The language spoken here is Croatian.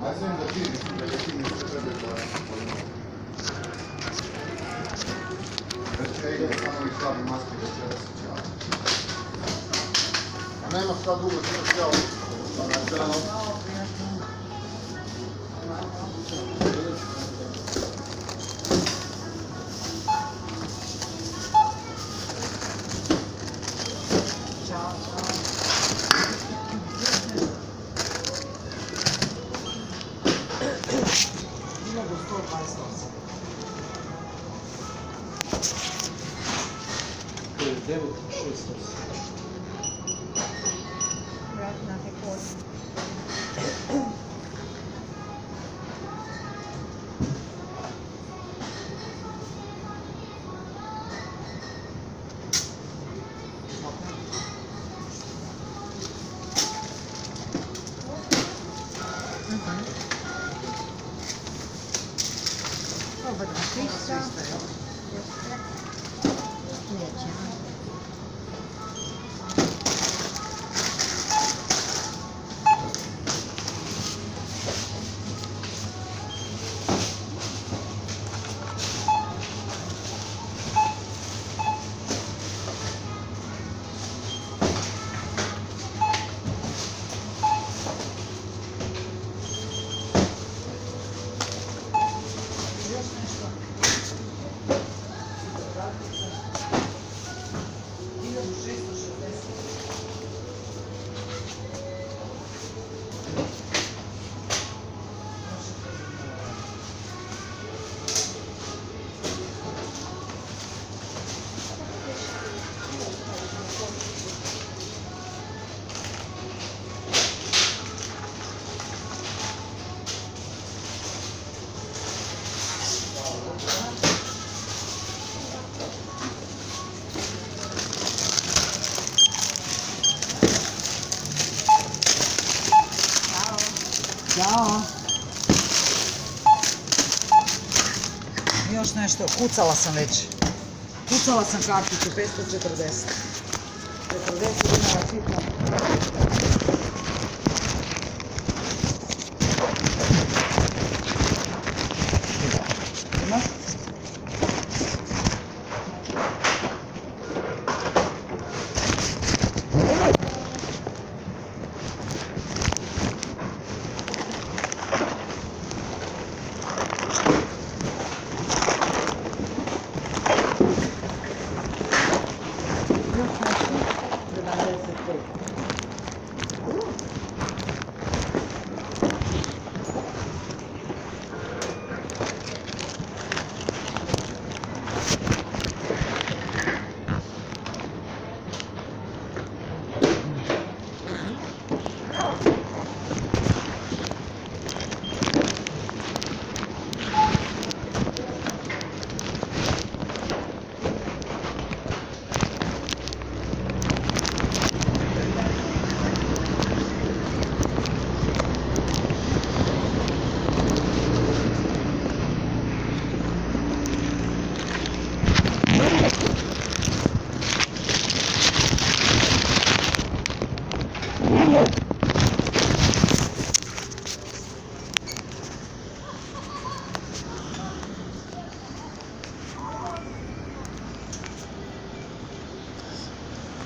znam da ti mislim da ti mi se treba gledati. Već ja idem samo i slabi maske večera se čava. A nema šta dugo, što ćeo. Dobar, 300. Neće. Ćao. Još nešto, kucala sam već. Kucala sam karticu, 540. 40 dinara čitla. Imaš? Yeah.